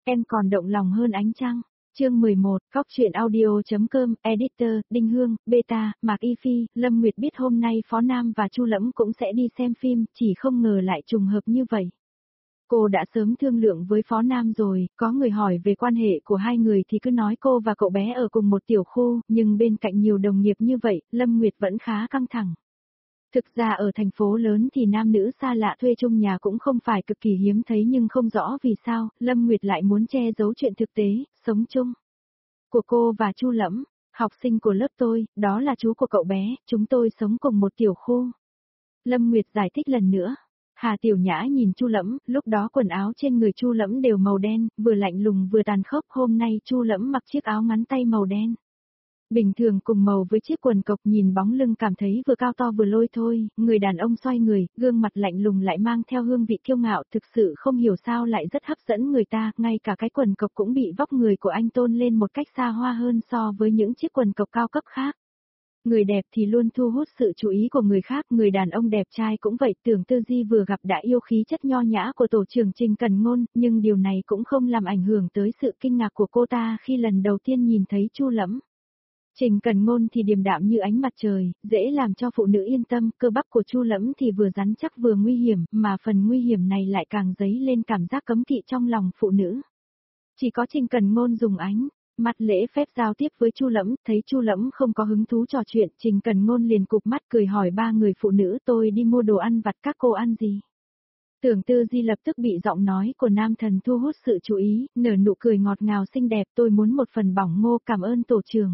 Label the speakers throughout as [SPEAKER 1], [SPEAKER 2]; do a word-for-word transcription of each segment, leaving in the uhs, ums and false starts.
[SPEAKER 1] Em còn động lòng hơn ánh trăng. Chương mười một, Góc truyện audio.com, Editor, Đinh Hương, Beta, Mạc Y Phi, Lâm Nguyệt biết hôm nay Phó Nam và Chu Lẫm cũng sẽ đi xem phim, chỉ không ngờ lại trùng hợp như vậy. Cô đã sớm thương lượng với Phó Nam rồi, có người hỏi về quan hệ của hai người thì cứ nói cô và cậu bé ở cùng một tiểu khu, nhưng bên cạnh nhiều đồng nghiệp như vậy, Lâm Nguyệt vẫn khá căng thẳng. Thực ra ở thành phố lớn thì nam nữ xa lạ thuê chung nhà cũng không phải cực kỳ hiếm thấy, nhưng không rõ vì sao, Lâm Nguyệt lại muốn che giấu chuyện thực tế, sống chung. Của cô và Chu Lẫm, học sinh của lớp tôi, đó là chú của cậu bé, chúng tôi sống cùng một tiểu khu. Lâm Nguyệt giải thích lần nữa. Hà Tiểu Nhã nhìn Chu Lẫm, lúc đó quần áo trên người Chu Lẫm đều màu đen, vừa lạnh lùng vừa tàn khốc, hôm nay Chu Lẫm mặc chiếc áo ngắn tay màu đen. Bình thường cùng màu với chiếc quần cộc, nhìn bóng lưng cảm thấy vừa cao to vừa lôi thôi, người đàn ông xoay người, gương mặt lạnh lùng lại mang theo hương vị kiêu ngạo, thực sự không hiểu sao lại rất hấp dẫn người ta, ngay cả cái quần cộc cũng bị vóc người của anh tôn lên một cách xa hoa hơn so với những chiếc quần cộc cao cấp khác. Người đẹp thì luôn thu hút sự chú ý của người khác, người đàn ông đẹp trai cũng vậy. Tưởng Tư Di vừa gặp đã yêu khí chất nho nhã của tổ trưởng Trình Cần Ngôn, nhưng điều này cũng không làm ảnh hưởng tới sự kinh ngạc của cô ta khi lần đầu tiên nhìn thấy Chu Lẫm. Trình Cần Ngôn thì điềm đạm như ánh mặt trời, dễ làm cho phụ nữ yên tâm, cơ bắp của Chu Lẫm thì vừa rắn chắc vừa nguy hiểm, mà phần nguy hiểm này lại càng dấy lên cảm giác cấm kỵ trong lòng phụ nữ. Chỉ có Trình Cần Ngôn dùng ánh mắt lễ phép giao tiếp với Chu Lẫm, thấy Chu Lẫm không có hứng thú trò chuyện, Trình Cần Ngôn liền cụp mắt cười hỏi ba người phụ nữ, tôi đi mua đồ ăn vặt, các cô ăn gì? Tưởng Tư Di lập tức bị giọng nói của nam thần thu hút sự chú ý, nở nụ cười ngọt ngào xinh đẹp, tôi muốn một phần bỏng ngô, cảm ơn tổ trưởng.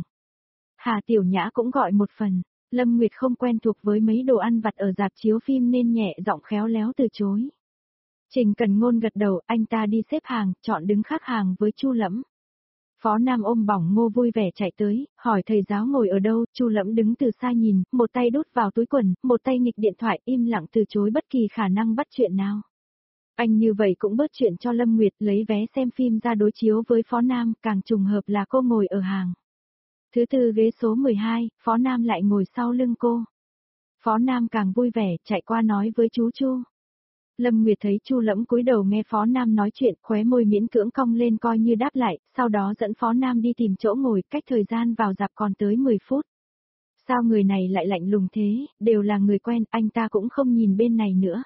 [SPEAKER 1] Hà Tiểu Nhã cũng gọi một phần. Lâm Nguyệt không quen thuộc với mấy đồ ăn vặt ở rạp chiếu phim nên nhẹ giọng khéo léo từ chối. Trình Cần Ngôn gật đầu, anh ta đi xếp hàng, chọn đứng khác hàng với Chu Lẫm. Phó Nam ôm bỏng ngô vui vẻ chạy tới, hỏi thầy giáo ngồi ở đâu. Chu Lẫm đứng từ xa nhìn, một tay đút vào túi quần, một tay nghịch điện thoại, im lặng từ chối bất kỳ khả năng bắt chuyện nào. Anh như vậy cũng bớt chuyện cho Lâm Nguyệt, lấy vé xem phim ra đối chiếu với Phó Nam, càng trùng hợp là cô ngồi ở hàng thứ tư ghế số mười hai, Phó Nam lại ngồi sau lưng cô. Phó Nam càng vui vẻ, chạy qua nói với chú Chu. Lâm Nguyệt thấy Chu Lẫm cúi đầu nghe Phó Nam nói chuyện, khóe môi miễn cưỡng cong lên coi như đáp lại, sau đó dẫn Phó Nam đi tìm chỗ ngồi, cách thời gian vào rạp còn tới mười phút. Sao người này lại lạnh lùng thế, đều là người quen, anh ta cũng không nhìn bên này nữa.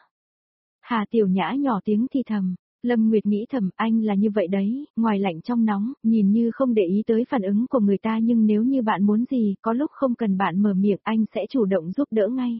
[SPEAKER 1] Hà Tiểu Nhã nhỏ tiếng thì thầm. Lâm Nguyệt nghĩ thầm, anh là như vậy đấy, ngoài lạnh trong nóng, nhìn như không để ý tới phản ứng của người ta, nhưng nếu như bạn muốn gì, có lúc không cần bạn mở miệng, anh sẽ chủ động giúp đỡ ngay.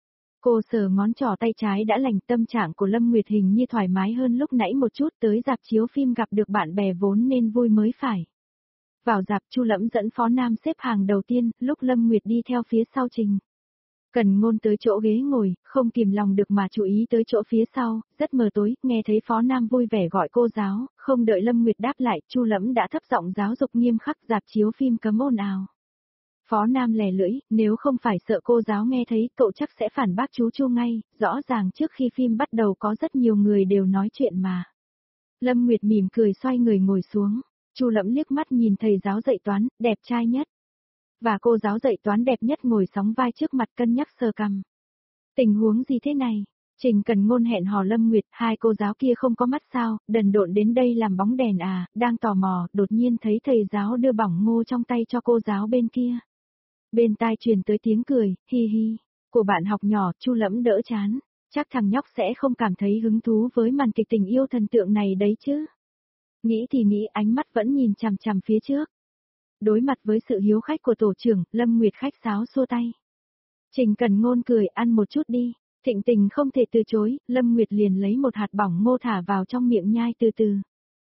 [SPEAKER 1] Cô sờ ngón trỏ tay trái đã lành, tâm trạng của Lâm Nguyệt hình như thoải mái hơn lúc nãy một chút, tới rạp chiếu phim gặp được bạn bè vốn nên vui mới phải. Vào rạp, Chu Lẫm dẫn Phó Nam xếp hàng đầu tiên, lúc Lâm Nguyệt đi theo phía sau Trình Cần Ngôn tới chỗ ghế ngồi, không kìm lòng được mà chú ý tới chỗ phía sau, rất mờ tối, nghe thấy Phó Nam vui vẻ gọi cô giáo, không đợi Lâm Nguyệt đáp lại, Chu Lẫm đã thấp giọng giáo dục nghiêm khắc, rạp chiếu phim cấm ồn ào. Phó Nam lè lưỡi, nếu không phải sợ cô giáo nghe thấy, cậu chắc sẽ phản bác chú Chu ngay, rõ ràng trước khi phim bắt đầu có rất nhiều người đều nói chuyện mà. Lâm Nguyệt mỉm cười xoay người ngồi xuống, Chu Lẫm liếc mắt nhìn thầy giáo dạy toán, đẹp trai nhất. Và cô giáo dạy toán đẹp nhất ngồi sóng vai trước mặt cân nhắc sờ cằm. Tình huống gì thế này? Trình Cần Ngôn hẹn hò Lâm Nguyệt, hai cô giáo kia không có mắt sao, đần độn đến đây làm bóng đèn à, đang tò mò, đột nhiên thấy thầy giáo đưa bỏng ngô trong tay cho cô giáo bên kia. Bên tai truyền tới tiếng cười, hi hi, của bạn học nhỏ. Chu Lẫm đỡ chán, chắc thằng nhóc sẽ không cảm thấy hứng thú với màn kịch tình yêu thần tượng này đấy chứ. Nghĩ thì nghĩ, ánh mắt vẫn nhìn chằm chằm phía trước. Đối mặt với sự hiếu khách của tổ trưởng, Lâm Nguyệt khách sáo xua tay. Trình Cần Ngôn cười, ăn một chút đi. Thịnh tình không thể từ chối, Lâm Nguyệt liền lấy một hạt bỏng ngô thả vào trong miệng nhai từ từ.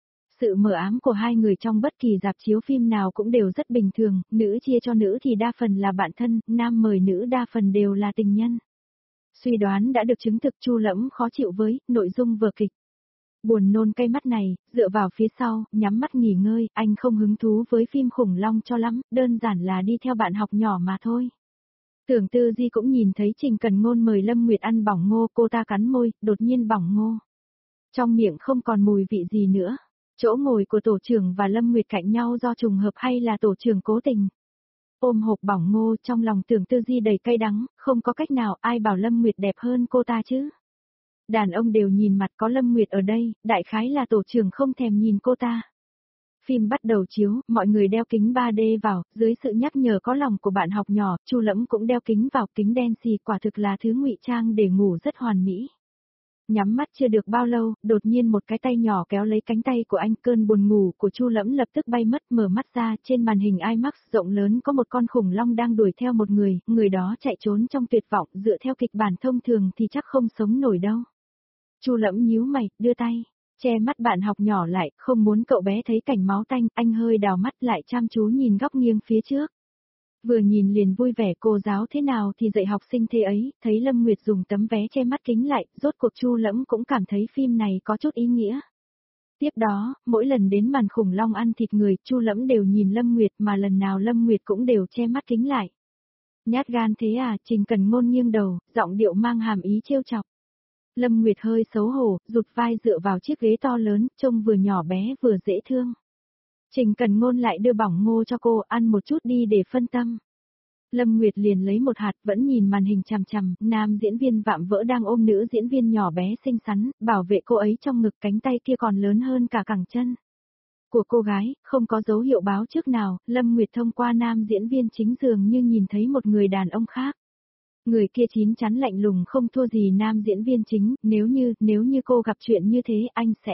[SPEAKER 1] Sự mờ ám của hai người trong bất kỳ rạp chiếu phim nào cũng đều rất bình thường, nữ chia cho nữ thì đa phần là bạn thân, nam mời nữ đa phần đều là tình nhân. Suy đoán đã được chứng thực, Chu Lẫm khó chịu với nội dung vở kịch. Buồn nôn cay mắt này, dựa vào phía sau, nhắm mắt nghỉ ngơi, anh không hứng thú với phim khủng long cho lắm, đơn giản là đi theo bạn học nhỏ mà thôi. Tưởng Tư Di cũng nhìn thấy Trình Cần Ngôn mời Lâm Nguyệt ăn bỏng ngô, cô ta cắn môi, đột nhiên bỏng ngô. Trong miệng không còn mùi vị gì nữa. Chỗ ngồi của tổ trưởng và Lâm Nguyệt cạnh nhau do trùng hợp hay là tổ trưởng cố tình? Ôm hộp bỏng ngô, trong lòng Tưởng Tư Di đầy cay đắng, không có cách nào, ai bảo Lâm Nguyệt đẹp hơn cô ta chứ? Đàn ông đều nhìn mặt có Lâm Nguyệt ở đây, đại khái là tổ trưởng không thèm nhìn cô ta. Phim bắt đầu chiếu, mọi người đeo kính ba D vào, dưới sự nhắc nhở có lòng của bạn học nhỏ, Chu Lẫm cũng đeo kính vào, kính đen xì quả thực là thứ ngụy trang để ngủ rất hoàn mỹ. Nhắm mắt chưa được bao lâu, đột nhiên một cái tay nhỏ kéo lấy cánh tay của anh, cơn buồn ngủ của Chu Lẫm lập tức bay mất, mở mắt ra, trên màn hình IMAX rộng lớn có một con khủng long đang đuổi theo một người, người đó chạy trốn trong tuyệt vọng, dựa theo kịch bản thông thường thì chắc không sống nổi đâu. Chu Lẫm nhíu mày, đưa tay che mắt bạn học nhỏ lại, không muốn cậu bé thấy cảnh máu tanh, anh hơi đào mắt lại chăm chú nhìn góc nghiêng phía trước. Vừa nhìn liền vui vẻ, cô giáo thế nào thì dạy học sinh thế ấy, thấy Lâm Nguyệt dùng tấm vé che mắt kính lại, rốt cuộc Chu Lẫm cũng cảm thấy phim này có chút ý nghĩa. Tiếp đó, mỗi lần đến màn khủng long ăn thịt người, Chu Lẫm đều nhìn Lâm Nguyệt mà lần nào Lâm Nguyệt cũng đều che mắt kính lại. Nhát gan thế à, Trình Cần Ngôn nghiêng đầu, giọng điệu mang hàm ý trêu chọc. Lâm Nguyệt hơi xấu hổ, rụt vai dựa vào chiếc ghế to lớn, trông vừa nhỏ bé vừa dễ thương. Trình Cần Ngôn lại đưa bỏng ngô cho cô, ăn một chút đi để phân tâm. Lâm Nguyệt liền lấy một hạt, vẫn nhìn màn hình chằm chằm, nam diễn viên vạm vỡ đang ôm nữ diễn viên nhỏ bé xinh xắn, bảo vệ cô ấy trong ngực, cánh tay kia còn lớn hơn cả cẳng chân của cô gái, không có dấu hiệu báo trước nào, Lâm Nguyệt thông qua nam diễn viên chính dường như nhìn thấy một người đàn ông khác. Người kia chín chắn lạnh lùng không thua gì nam diễn viên chính, nếu như, nếu như cô gặp chuyện như thế anh sẽ...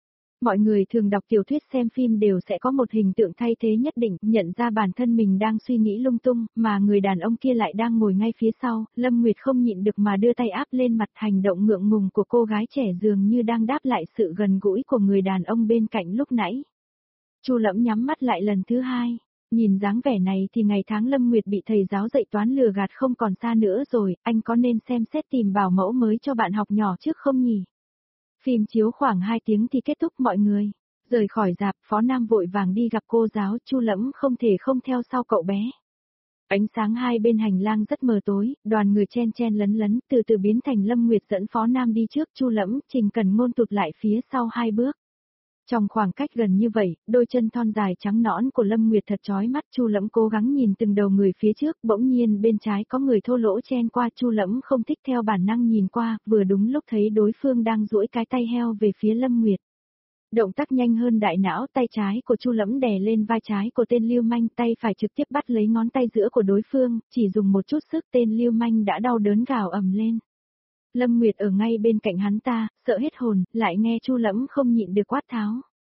[SPEAKER 1] Mọi người thường đọc tiểu thuyết xem phim đều sẽ có một hình tượng thay thế nhất định, nhận ra bản thân mình đang suy nghĩ lung tung, mà người đàn ông kia lại đang ngồi ngay phía sau, Lâm Nguyệt không nhịn được mà đưa tay áp lên mặt, hành động ngượng ngùng của cô gái trẻ dường như đang đáp lại sự gần gũi của người đàn ông bên cạnh lúc nãy. Chu Lẫm nhắm mắt lại lần thứ hai. Nhìn dáng vẻ này thì ngày tháng Lâm Nguyệt bị thầy giáo dạy toán lừa gạt không còn xa nữa rồi, anh có nên xem xét tìm bảo mẫu mới cho bạn học nhỏ trước không nhỉ? Phim chiếu khoảng hai tiếng thì kết thúc, mọi người rời khỏi rạp, Phó Nam vội vàng đi gặp cô giáo, Chu Lẫm không thể không theo sau cậu bé. Ánh sáng hai bên hành lang rất mờ tối, đoàn người chen chen lấn lấn, từ từ biến thành Lâm Nguyệt dẫn Phó Nam đi trước, Chu Lẫm, Trình Cần Ngôn tụt lại phía sau hai bước. Trong khoảng cách gần như vậy, đôi chân thon dài trắng nõn của Lâm Nguyệt thật chói mắt, Chu Lẫm cố gắng nhìn từng đầu người phía trước, bỗng nhiên bên trái có người thô lỗ chen qua, Chu Lẫm không thích theo bản năng nhìn qua, vừa đúng lúc thấy đối phương đang duỗi cái tay heo về phía Lâm Nguyệt. Động tác nhanh hơn đại não, tay trái của Chu Lẫm đè lên vai trái của tên lưu manh, tay phải trực tiếp bắt lấy ngón tay giữa của đối phương, chỉ dùng một chút sức tên lưu manh đã đau đớn gào ầm lên. Lâm Nguyệt ở ngay bên cạnh hắn ta, sợ hết hồn, lại nghe Chu Lẫm không nhịn được quát tháo.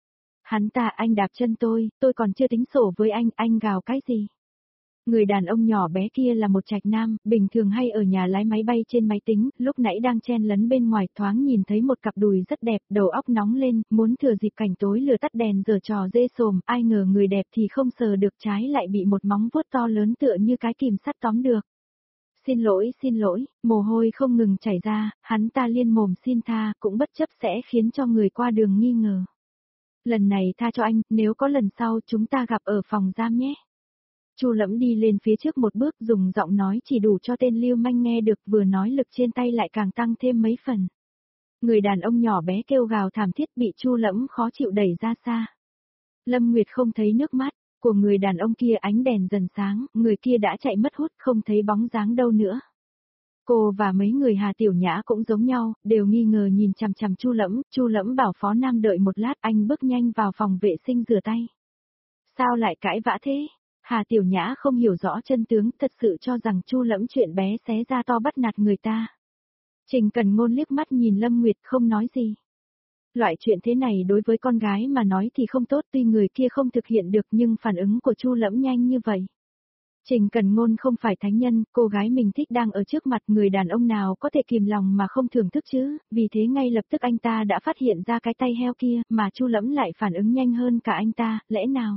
[SPEAKER 1] Hắn ta, anh đạp chân tôi, tôi còn chưa tính sổ với anh, anh gào cái gì? Người đàn ông nhỏ bé kia là một trạch nam, bình thường hay ở nhà lái máy bay trên máy tính, lúc nãy đang chen lấn bên ngoài thoáng nhìn thấy một cặp đùi rất đẹp, đầu óc nóng lên, muốn thừa dịp cảnh tối lừa tắt đèn giở trò dê sồm, ai ngờ người đẹp thì không sờ được trái lại bị một móng vuốt to lớn tựa như cái kìm sắt tóm được. Xin lỗi, xin lỗi, mồ hôi không ngừng chảy ra, hắn ta liên mồm xin tha, cũng bất chấp sẽ khiến cho người qua đường nghi ngờ. Lần này tha cho anh, nếu có lần sau chúng ta gặp ở phòng giam nhé. Chu Lẫm đi lên phía trước một bước, dùng giọng nói chỉ đủ cho tên lưu manh nghe được, vừa nói lực trên tay lại càng tăng thêm mấy phần. Người đàn ông nhỏ bé kêu gào thảm thiết, bị Chu Lẫm khó chịu đẩy ra xa. Lâm Nguyệt không thấy nước mắt của người đàn ông kia, ánh đèn dần sáng, người kia đã chạy mất hút, không thấy bóng dáng đâu nữa. Cô và mấy người Hà Tiểu Nhã cũng giống nhau, đều nghi ngờ nhìn chằm chằm Chu Lẫm, Chu Lẫm bảo Phó Nam đợi một lát, anh bước nhanh vào phòng vệ sinh rửa tay. Sao lại cãi vã thế? Hà Tiểu Nhã không hiểu rõ chân tướng, thật sự cho rằng Chu Lẫm chuyện bé xé ra to bắt nạt người ta. Trình Cần Ngôn liếc mắt nhìn Lâm Nguyệt không nói gì. Loại chuyện thế này đối với con gái mà nói thì không tốt, tuy người kia không thực hiện được nhưng phản ứng của Chu Lẫm nhanh như vậy. Trình Cần Ngôn không phải thánh nhân, cô gái mình thích đang ở trước mặt, người đàn ông nào có thể kìm lòng mà không thưởng thức chứ, vì thế ngay lập tức anh ta đã phát hiện ra cái tay heo kia, mà Chu Lẫm lại phản ứng nhanh hơn cả anh ta, lẽ nào?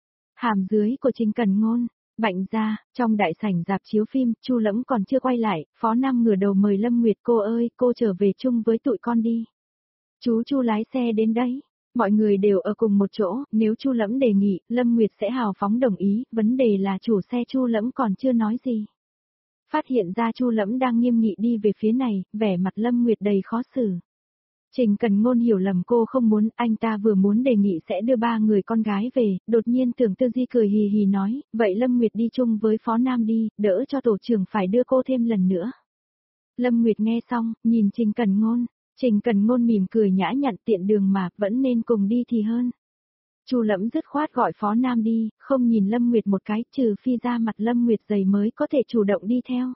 [SPEAKER 1] Hàm dưới của Trình Cần Ngôn, bạnh ra, trong đại sảnh rạp chiếu phim, Chu Lẫm còn chưa quay lại, Phó Nam ngửa đầu mời Lâm Nguyệt, cô ơi, cô trở về chung với tụi con đi. Chú Chu lái xe đến đấy. Mọi người đều ở cùng một chỗ, nếu Chu Lẫm đề nghị, Lâm Nguyệt sẽ hào phóng đồng ý, vấn đề là chủ xe Chu Lẫm còn chưa nói gì. Phát hiện ra Chu Lẫm đang nghiêm nghị đi về phía này, vẻ mặt Lâm Nguyệt đầy khó xử. Trình Cần Ngôn hiểu lầm cô không muốn, anh ta vừa muốn đề nghị sẽ đưa ba người con gái về, đột nhiên Tưởng Tư Di cười hì hì nói, vậy Lâm Nguyệt đi chung với Phó Nam đi, đỡ cho tổ trưởng phải đưa cô thêm lần nữa. Lâm Nguyệt nghe xong, nhìn Trình Cần Ngôn. Trình Cần Ngôn mỉm cười nhã nhặn, tiện đường mà, vẫn nên cùng đi thì hơn. Chu Lẫm dứt khoát gọi Phó Nam đi, không nhìn Lâm Nguyệt một cái, trừ phi ra mặt Lâm Nguyệt dày mới có thể chủ động đi theo.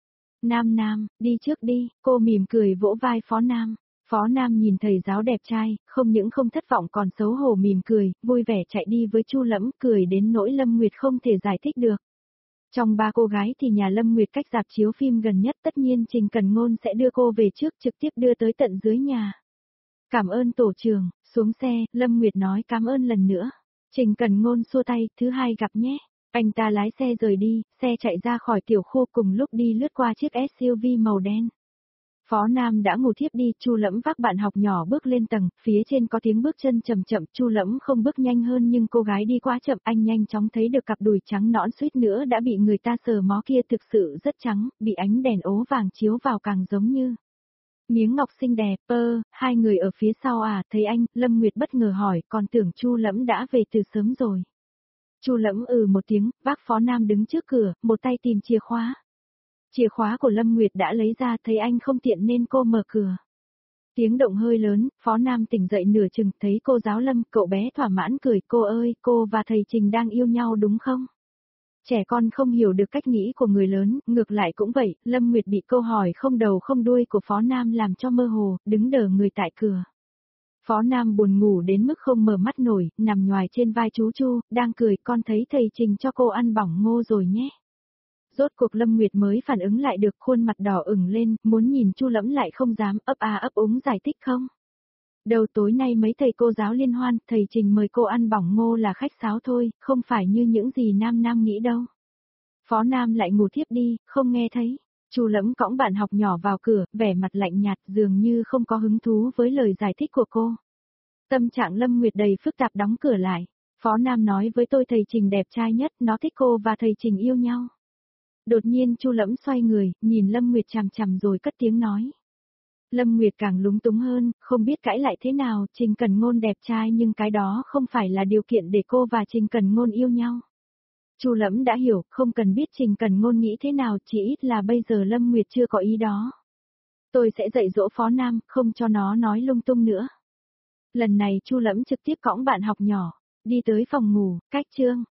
[SPEAKER 1] Nam Nam, đi trước đi, cô mỉm cười vỗ vai Phó Nam. Phó Nam nhìn thầy giáo đẹp trai, không những không thất vọng còn xấu hổ mỉm cười, vui vẻ chạy đi với Chu Lẫm, cười đến nỗi Lâm Nguyệt không thể giải thích được. Trong ba cô gái thì nhà Lâm Nguyệt cách rạp chiếu phim gần nhất, tất nhiên Trình Cần Ngôn sẽ đưa cô về trước, trực tiếp đưa tới tận dưới nhà. Cảm ơn tổ trưởng, xuống xe, Lâm Nguyệt nói cảm ơn lần nữa. Trình Cần Ngôn xua tay, thứ hai gặp nhé. Anh ta lái xe rời đi, xe chạy ra khỏi tiểu khu, cùng lúc đi lướt qua chiếc ét u vê màu đen. Phó Nam đã ngủ thiếp đi, Chu Lẫm vác bạn học nhỏ bước lên tầng, phía trên có tiếng bước chân chậm chậm, Chu Lẫm không bước nhanh hơn nhưng cô gái đi quá chậm, anh nhanh chóng thấy được cặp đùi trắng nõn suýt nữa đã bị người ta sờ mó kia, thực sự rất trắng, bị ánh đèn ố vàng chiếu vào càng giống như miếng ngọc xinh đẹp. Ơ, hai người ở phía sau à, thấy anh, Lâm Nguyệt bất ngờ hỏi, còn tưởng Chu Lẫm đã về từ sớm rồi. Chu Lẫm ừ một tiếng, vác Phó Nam đứng trước cửa, một tay tìm chìa khóa. Chìa khóa của Lâm Nguyệt đã lấy ra, thấy anh không tiện nên cô mở cửa. Tiếng động hơi lớn, Phó Nam tỉnh dậy nửa chừng, thấy cô giáo Lâm, cậu bé thỏa mãn cười, cô ơi, cô và thầy Trình đang yêu nhau đúng không? Trẻ con không hiểu được cách nghĩ của người lớn, ngược lại cũng vậy, Lâm Nguyệt bị câu hỏi không đầu không đuôi của Phó Nam làm cho mơ hồ, đứng đờ người tại cửa. Phó Nam buồn ngủ đến mức không mở mắt nổi, nằm nhoài trên vai chú Chu, đang cười, con thấy thầy Trình cho cô ăn bỏng ngô rồi nhé. Rốt cuộc Lâm Nguyệt mới phản ứng lại được, khuôn mặt đỏ ửng lên, muốn nhìn Chu Lẫm lại không dám, ấp a ấp úng giải thích không. Đầu tối nay mấy thầy cô giáo liên hoan, thầy Trình mời cô ăn bỏng ngô là khách sáo thôi, không phải như những gì Nam Nam nghĩ đâu. Phó Nam lại ngủ thiếp đi, không nghe thấy. Chu Lẫm cõng bạn học nhỏ vào cửa, vẻ mặt lạnh nhạt, dường như không có hứng thú với lời giải thích của cô. Tâm trạng Lâm Nguyệt đầy phức tạp, đóng cửa lại. Phó Nam nói với tôi thầy Trình đẹp trai nhất, nó thích cô và thầy Trình yêu nhau. Đột nhiên Chu Lẫm xoay người, nhìn Lâm Nguyệt chằm chằm rồi cất tiếng nói. Lâm Nguyệt càng lúng túng hơn, không biết cãi lại thế nào, Trình Cần Ngôn đẹp trai nhưng cái đó không phải là điều kiện để cô và Trình Cần Ngôn yêu nhau. Chu Lẫm đã hiểu, không cần biết Trình Cần Ngôn nghĩ thế nào, chỉ ít là bây giờ Lâm Nguyệt chưa có ý đó. Tôi sẽ dạy dỗ Phó Nam, không cho nó nói lung tung nữa. Lần này Chu Lẫm trực tiếp cõng bạn học nhỏ, đi tới phòng ngủ, cách chương.